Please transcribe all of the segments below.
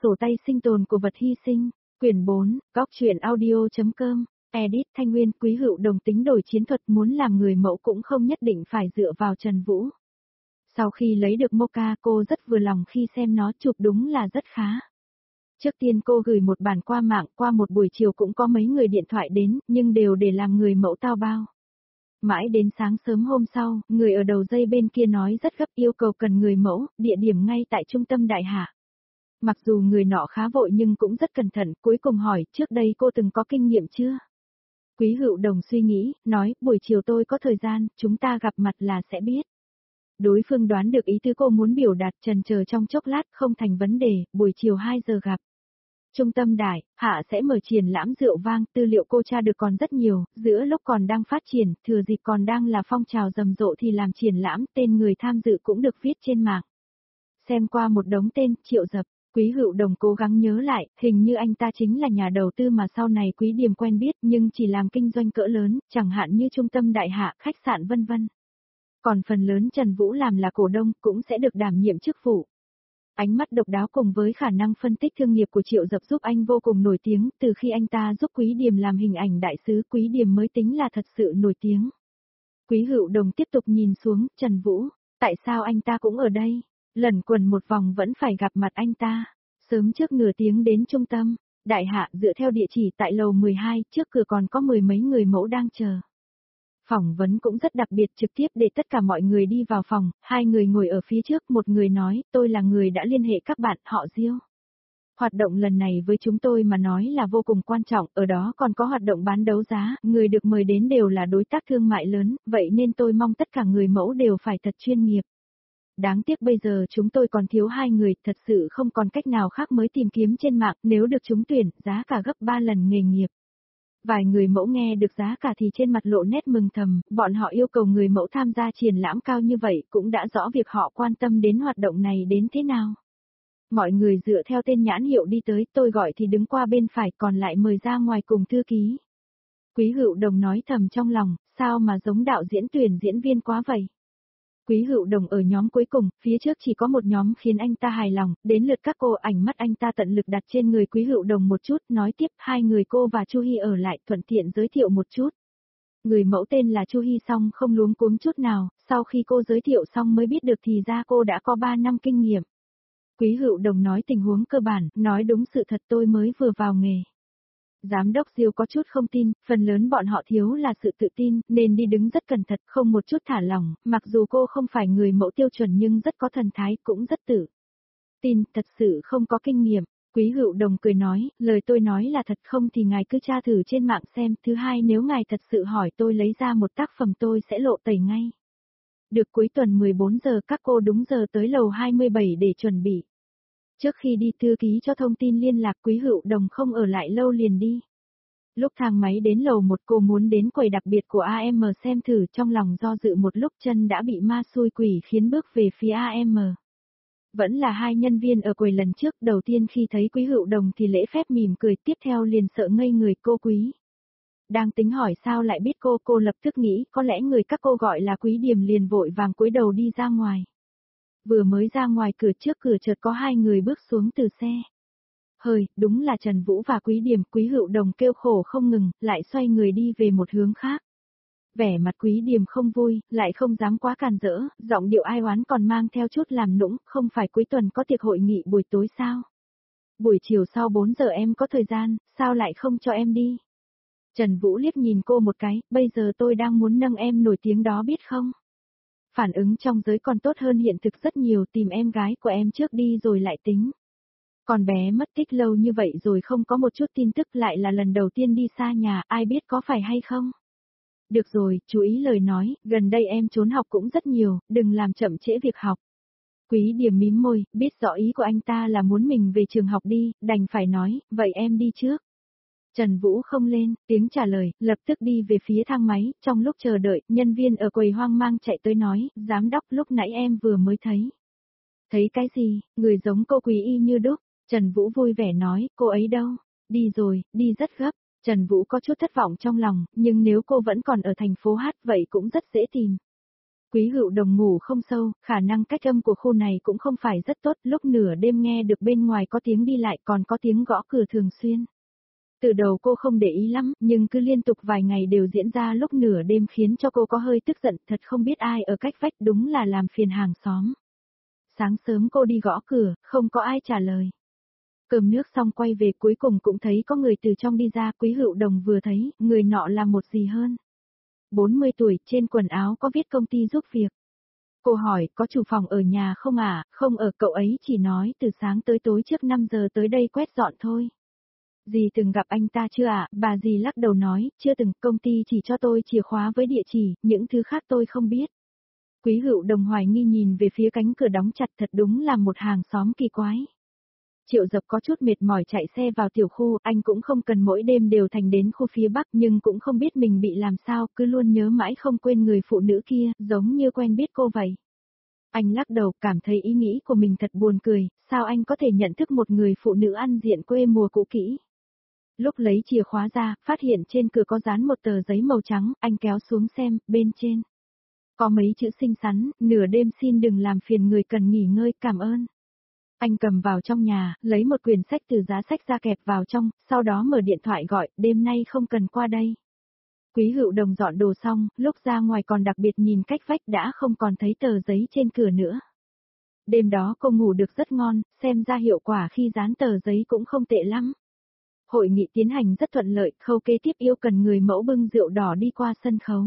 sổ tay sinh tồn của vật hy sinh, quyển 4, góc truyện audio.com, edit Thanh Nguyên. Quý Hữu Đồng tính đổi chiến thuật, muốn làm người mẫu cũng không nhất định phải dựa vào Trần Vũ. Sau khi lấy được Mocha, cô rất vừa lòng khi xem nó, chụp đúng là rất khá. Trước tiên cô gửi một bản qua mạng, qua một buổi chiều cũng có mấy người điện thoại đến, nhưng đều để làm người mẫu tao bao. Mãi đến sáng sớm hôm sau, người ở đầu dây bên kia nói rất gấp, yêu cầu cần người mẫu, địa điểm ngay tại trung tâm Đại Hạ. Mặc dù người nọ khá vội nhưng cũng rất cẩn thận, cuối cùng hỏi, trước đây cô từng có kinh nghiệm chưa? Quý Hữu Đồng suy nghĩ, nói, buổi chiều tôi có thời gian, chúng ta gặp mặt là sẽ biết. Đối phương đoán được ý tứ cô muốn biểu đạt, chần chờ trong chốc lát, không thành vấn đề, buổi chiều 2 giờ gặp. Trung tâm Đại Hạ sẽ mở triển lãm rượu vang, tư liệu cô tra được còn rất nhiều, giữa lúc còn đang phát triển, thừa dịp còn đang là phong trào rầm rộ thì làm triển lãm, tên người tham dự cũng được viết trên mạng. Xem qua một đống tên, Triệu Dập, Quý Hữu Đồng cố gắng nhớ lại, hình như anh ta chính là nhà đầu tư mà sau này Quý Điềm quen biết nhưng chỉ làm kinh doanh cỡ lớn, chẳng hạn như trung tâm Đại Hạ, khách sạn vân vân. Còn phần lớn Trần Vũ làm là cổ đông, cũng sẽ được đảm nhiệm chức vụ. Ánh mắt độc đáo cùng với khả năng phân tích thương nghiệp của Triệu Dập giúp anh vô cùng nổi tiếng, từ khi anh ta giúp Quý Điềm làm hình ảnh đại sứ, Quý Điềm mới tính là thật sự nổi tiếng. Quý Hữu Đồng tiếp tục nhìn xuống, Trần Vũ, tại sao anh ta cũng ở đây? Lẩn quẩn một vòng vẫn phải gặp mặt anh ta. Sớm trước nửa tiếng đến trung tâm Đại Hạ, dựa theo địa chỉ tại lầu 12, trước cửa còn có 10 mấy người mẫu đang chờ. Phỏng vấn cũng rất đặc biệt, trực tiếp để tất cả mọi người đi vào phòng, 2 người ngồi ở phía trước, một người nói, tôi là người đã liên hệ các bạn, họ Diêu. Hoạt động lần này với chúng tôi mà nói là vô cùng quan trọng, ở đó còn có hoạt động bán đấu giá, người được mời đến đều là đối tác thương mại lớn, vậy nên tôi mong tất cả người mẫu đều phải thật chuyên nghiệp. Đáng tiếc bây giờ chúng tôi còn thiếu 2 người, thật sự không còn cách nào khác mới tìm kiếm trên mạng, nếu được trúng tuyển, giá cả gấp 3 lần nghề nghiệp. Vài người mẫu nghe được giá cả thì trên mặt lộ nét mừng thầm, bọn họ yêu cầu người mẫu tham gia triển lãm cao như vậy cũng đã rõ việc họ quan tâm đến hoạt động này đến thế nào. Mọi người dựa theo tên nhãn hiệu đi tới, tôi gọi thì đứng qua bên phải, còn lại mời ra ngoài cùng thư ký. Quý Hữu Đồng nói thầm trong lòng, sao mà giống đạo diễn tuyển diễn viên quá vậy. Quý Hữu Đồng ở nhóm cuối cùng, phía trước chỉ có một nhóm khiến anh ta hài lòng, đến lượt các cô, ánh mắt anh ta tận lực đặt trên người Quý Hữu Đồng một chút, nói tiếp, 2 người cô và Chu Hy ở lại, thuận tiện giới thiệu một chút. Người mẫu tên là Chu Hy xong không luống cuống chút nào, sau khi cô giới thiệu xong mới biết được thì ra cô đã có 3 năm kinh nghiệm. Quý Hữu Đồng nói tình huống cơ bản, nói đúng sự thật, tôi mới vừa vào nghề. Giám đốc Diêu có chút không tin, phần lớn bọn họ thiếu là sự tự tin, nên đi đứng rất cẩn thận, không một chút thả lỏng, mặc dù cô không phải người mẫu tiêu chuẩn nhưng rất có thần thái, cũng rất tự tin, thật sự không có kinh nghiệm. Quý Hữu Đồng cười nói, lời tôi nói là thật, không thì ngài cứ tra thử trên mạng xem, thứ hai nếu ngài thật sự hỏi tôi lấy ra một tác phẩm tôi sẽ lộ tẩy ngay. Được, cuối tuần 14 giờ các cô đúng giờ tới lầu 27 để chuẩn bị. Trước khi đi thư ký cho thông tin liên lạc, Quý Hữu Đồng không ở lại lâu liền đi. Lúc thang máy đến lầu 1 cô muốn đến quầy đặc biệt của AM xem thử, trong lòng do dự một lúc chân đã bị ma xui quỷ khiến bước về phía AM. Vẫn là 2 nhân viên ở quầy lần trước, đầu tiên khi thấy Quý Hữu Đồng thì lễ phép mỉm cười, tiếp theo liền sợ ngây người, cô Quý. Đang tính hỏi sao lại biết cô lập tức nghĩ có lẽ người các cô gọi là Quý Điềm, liền vội vàng cúi đầu đi ra ngoài. Vừa mới ra ngoài cửa, trước cửa chợt có 2 người bước xuống từ xe. Hời, đúng là Trần Vũ và Quý Điềm. Quý Hữu Đồng kêu khổ không ngừng, lại xoay người đi về một hướng khác. Vẻ mặt Quý Điềm không vui, lại không dám quá càn rỡ, giọng điệu ai oán còn mang theo chút làm nũng, không phải cuối tuần có tiệc hội nghị buổi tối sao? Buổi chiều sau 4 giờ em có thời gian, sao lại không cho em đi? Trần Vũ liếc nhìn cô một cái, bây giờ tôi đang muốn nâng em nổi tiếng đó biết không? Phản ứng trong giới còn tốt hơn hiện thực rất nhiều, tìm em gái của em trước đi rồi lại tính. Còn bé mất tích lâu như vậy rồi không có một chút tin tức, lại là lần đầu tiên đi xa nhà, ai biết có phải hay không? Được rồi, chú ý lời nói, gần đây em trốn học cũng rất nhiều, đừng làm chậm trễ việc học. Quý Điềm mím môi, biết rõ ý của anh ta là muốn mình về trường học đi, đành phải nói, vậy em đi trước. Trần Vũ không lên tiếng trả lời, lập tức đi về phía thang máy, trong lúc chờ đợi, nhân viên ở quầy hoang mang chạy tới nói, giám đốc lúc nãy em vừa mới thấy. Thấy cái gì, người giống cô Quý y như đúc. Trần Vũ vui vẻ nói, cô ấy đâu? Đi rồi, đi rất gấp. Trần Vũ có chút thất vọng trong lòng, nhưng nếu cô vẫn còn ở thành phố Hát vậy cũng rất dễ tìm. Quý Hựu Đồng ngủ không sâu, khả năng cách âm của khu này cũng không phải rất tốt, lúc nửa đêm nghe được bên ngoài có tiếng đi lại còn có tiếng gõ cửa thường xuyên. Từ đầu cô không để ý lắm, nhưng cứ liên tục vài ngày đều diễn ra lúc nửa đêm khiến cho cô có hơi tức giận, thật không biết ai ở cách vách, đúng là làm phiền hàng xóm. Sáng sớm cô đi gõ cửa, không có ai trả lời. Cơm nước xong quay về cuối cùng cũng thấy có người từ trong đi ra, Quý Hựu Đồng vừa thấy, người nọ là một gì hơn. 40 tuổi, trên quần áo có viết công ty giúp việc. Cô hỏi, có chủ phòng ở nhà không ạ? Không ở, cậu ấy chỉ nói từ sáng tới tối trước 5 giờ tới đây quét dọn thôi. Dì từng gặp anh ta chưa ạ? Bà dì lắc đầu nói, chưa từng, công ty chỉ cho tôi chìa khóa với địa chỉ, những thứ khác tôi không biết. Quý Hựu Đồng hoài nghi nhìn về phía cánh cửa đóng chặt, thật đúng là một hàng xóm kỳ quái. Triệu Dập có chút mệt mỏi chạy xe vào tiểu khu, anh cũng không cần mỗi đêm đều thành đến khu phía Bắc nhưng cũng không biết mình bị làm sao, cứ luôn nhớ mãi không quên người phụ nữ kia, giống như quen biết cô vậy. Anh lắc đầu, cảm thấy ý nghĩ của mình thật buồn cười, sao anh có thể nhận thức một người phụ nữ ăn diện quê mùa cũ kỹ. Lúc lấy chìa khóa ra, phát hiện trên cửa có dán một tờ giấy màu trắng, anh kéo xuống xem, bên trên. Có mấy chữ xinh xắn, nửa đêm xin đừng làm phiền người cần nghỉ ngơi, cảm ơn. Anh cầm vào trong nhà, lấy một quyển sách từ giá sách ra kẹp vào trong, sau đó mở điện thoại gọi, đêm nay không cần qua đây. Quý Hựu Đồng dọn đồ xong, lúc ra ngoài còn đặc biệt nhìn cách vách đã không còn thấy tờ giấy trên cửa nữa. Đêm đó cô ngủ được rất ngon, xem ra hiệu quả khi dán tờ giấy cũng không tệ lắm. Hội nghị tiến hành rất thuận lợi, khâu kế tiếp yêu cần người mẫu bưng rượu đỏ đi qua sân khấu.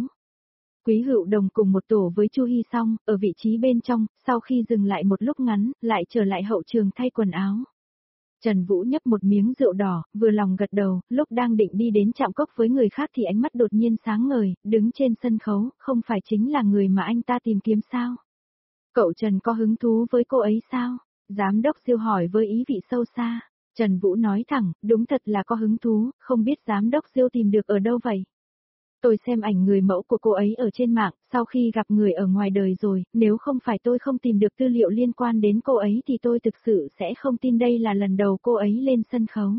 Quý Hựu Đồng cùng một tổ với Chu Hy Song, ở vị trí bên trong, sau khi dừng lại một lúc ngắn, lại trở lại hậu trường thay quần áo. Trần Vũ nhấp một miếng rượu đỏ, vừa lòng gật đầu, lúc đang định đi đến chạm cốc với người khác thì ánh mắt đột nhiên sáng ngời, đứng trên sân khấu, không phải chính là người mà anh ta tìm kiếm sao? Cậu Trần có hứng thú với cô ấy sao? Giám đốc Diêu hỏi với ý vị sâu xa. Trần Vũ nói thẳng, đúng thật là có hứng thú, không biết giám đốc Diêu tìm được ở đâu vậy? Tôi xem ảnh người mẫu của cô ấy ở trên mạng, sau khi gặp người ở ngoài đời rồi, nếu không phải tôi không tìm được tư liệu liên quan đến cô ấy thì tôi thực sự sẽ không tin đây là lần đầu cô ấy lên sân khấu.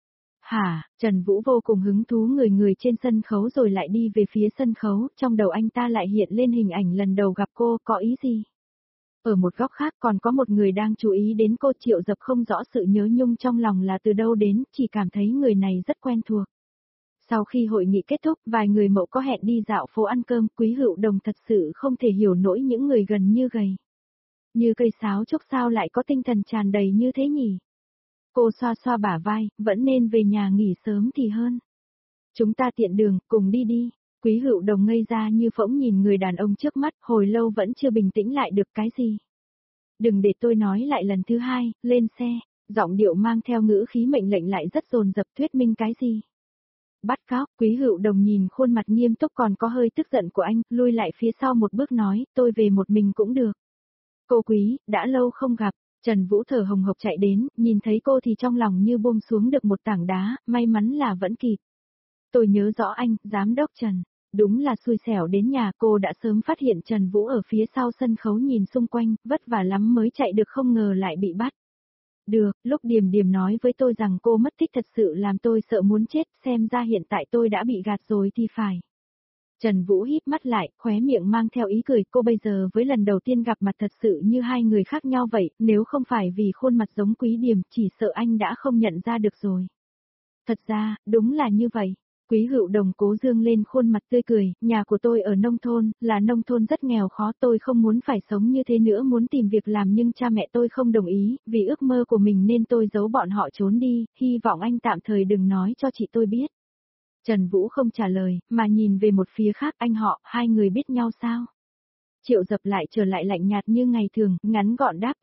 Hả, Trần Vũ vô cùng hứng thú người trên sân khấu rồi lại đi về phía sân khấu, trong đầu anh ta lại hiện lên hình ảnh lần đầu gặp cô, có ý gì? Ở một góc khác còn có một người đang chú ý đến cô. Triệu Dập không rõ sự nhớ nhung trong lòng là từ đâu đến, chỉ cảm thấy người này rất quen thuộc. Sau khi hội nghị kết thúc, vài người mẫu có hẹn đi dạo phố ăn cơm, Quý Hựu Đồng thật sự không thể hiểu nổi những người gần như gầy. Như cây sáo trúc sao lại có tinh thần tràn đầy như thế nhỉ? Cô xoa xoa bả vai, vẫn nên về nhà nghỉ sớm thì hơn. Chúng ta tiện đường, cùng đi đi. Quý Hựu Đồng ngây ra như phỗng nhìn người đàn ông trước mắt, hồi lâu vẫn chưa bình tĩnh lại được cái gì. Đừng để tôi nói lại lần thứ hai, lên xe. Giọng điệu mang theo ngữ khí mệnh lệnh lại rất dồn dập, thuyết minh cái gì. Bắt cóc. Quý Hựu Đồng nhìn khuôn mặt nghiêm túc còn có hơi tức giận của anh, lui lại phía sau một bước nói, tôi về một mình cũng được. Cô Quý, đã lâu không gặp. Trần Vũ thở hồng hộc chạy đến, nhìn thấy cô thì trong lòng như buông xuống được một tảng đá, may mắn là vẫn kịp. Tôi nhớ rõ anh, giám đốc Trần. Đúng là xui xẻo đến nhà, cô đã sớm phát hiện Trần Vũ ở phía sau sân khấu nhìn xung quanh, vất vả lắm mới chạy được, không ngờ lại bị bắt. Được, lúc Điềm Điềm nói với tôi rằng cô mất tích thật sự làm tôi sợ muốn chết, xem ra hiện tại tôi đã bị gạt rồi thì phải. Trần Vũ híp mắt lại, khóe miệng mang theo ý cười, cô bây giờ với lần đầu tiên gặp mặt thật sự như hai người khác nhau vậy, nếu không phải vì khuôn mặt giống Quý Điềm, chỉ sợ anh đã không nhận ra được rồi. Thật ra, đúng là như vậy. Quý Hựu Đồng cố dương lên khuôn mặt tươi cười, nhà của tôi ở nông thôn, là nông thôn rất nghèo khó, tôi không muốn phải sống như thế nữa, muốn tìm việc làm nhưng cha mẹ tôi không đồng ý, vì ước mơ của mình nên tôi giấu bọn họ trốn đi, hy vọng anh tạm thời đừng nói cho chị tôi biết. Trần Vũ không trả lời, mà nhìn về một phía khác, anh họ, hai người biết nhau sao? Triệu Dập lại trở lại lạnh nhạt như ngày thường, ngắn gọn đáp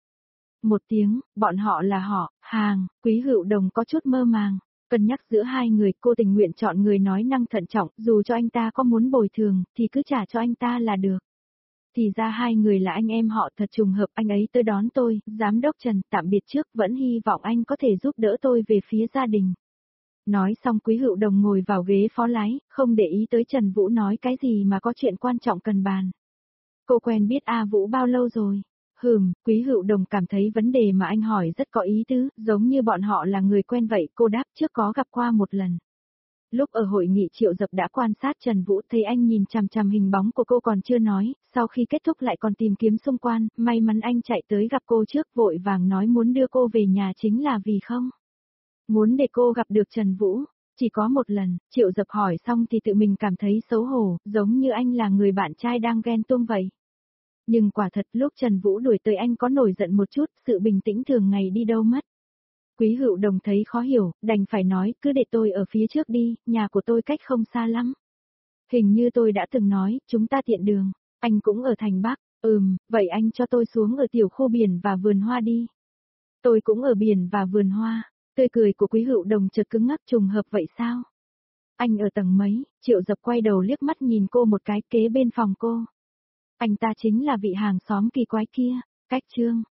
một tiếng, bọn họ là họ, hàng. Quý Hựu Đồng có chút mơ màng. Cân nhắc giữa hai người, cô tình nguyện chọn người nói năng thận trọng, dù cho anh ta có muốn bồi thường, thì cứ trả cho anh ta là được. Thì ra hai người là anh em họ, thật trùng hợp, anh ấy tới đón tôi, giám đốc Trần, tạm biệt trước, vẫn hy vọng anh có thể giúp đỡ tôi về phía gia đình. Nói xong Quý Hựu Đồng ngồi vào ghế phó lái, không để ý tới Trần Vũ nói cái gì mà có chuyện quan trọng cần bàn. Cô quen biết A Vũ bao lâu rồi? Quý Hựu Đồng cảm thấy vấn đề mà anh hỏi rất có ý tứ, giống như bọn họ là người quen vậy, cô đáp trước có gặp qua một lần. Lúc ở hội nghị Triệu Dập đã quan sát Trần Vũ, thấy anh nhìn chằm chằm hình bóng của cô còn chưa nói, sau khi kết thúc lại còn tìm kiếm xung quanh, may mắn anh chạy tới gặp cô trước, vội vàng nói muốn đưa cô về nhà chính là vì không muốn để cô gặp được Trần Vũ. Chỉ có một lần, Triệu Dập hỏi xong thì tự mình cảm thấy xấu hổ, giống như anh là người bạn trai đang ghen tuông vậy. Nhưng quả thật lúc Trần Vũ đuổi tới anh có nổi giận một chút, sự bình tĩnh thường ngày đi đâu mất. Quý Hữu Đồng thấy khó hiểu, đành phải nói, cứ để tôi ở phía trước đi, nhà của tôi cách không xa lắm. Hình như tôi đã từng nói, chúng ta tiện đường, anh cũng ở thành Bắc, vậy anh cho tôi xuống ở tiểu khu biển và vườn hoa đi. Tôi cũng ở biển và vườn hoa, tươi cười của Quý Hữu Đồng chợt cứng ngắc, trùng hợp vậy sao? Anh ở tầng mấy? Triệu Dập quay đầu liếc mắt nhìn cô một cái, kế bên phòng cô. Anh ta chính là vị hàng xóm kỳ quái kia, Cách Trương.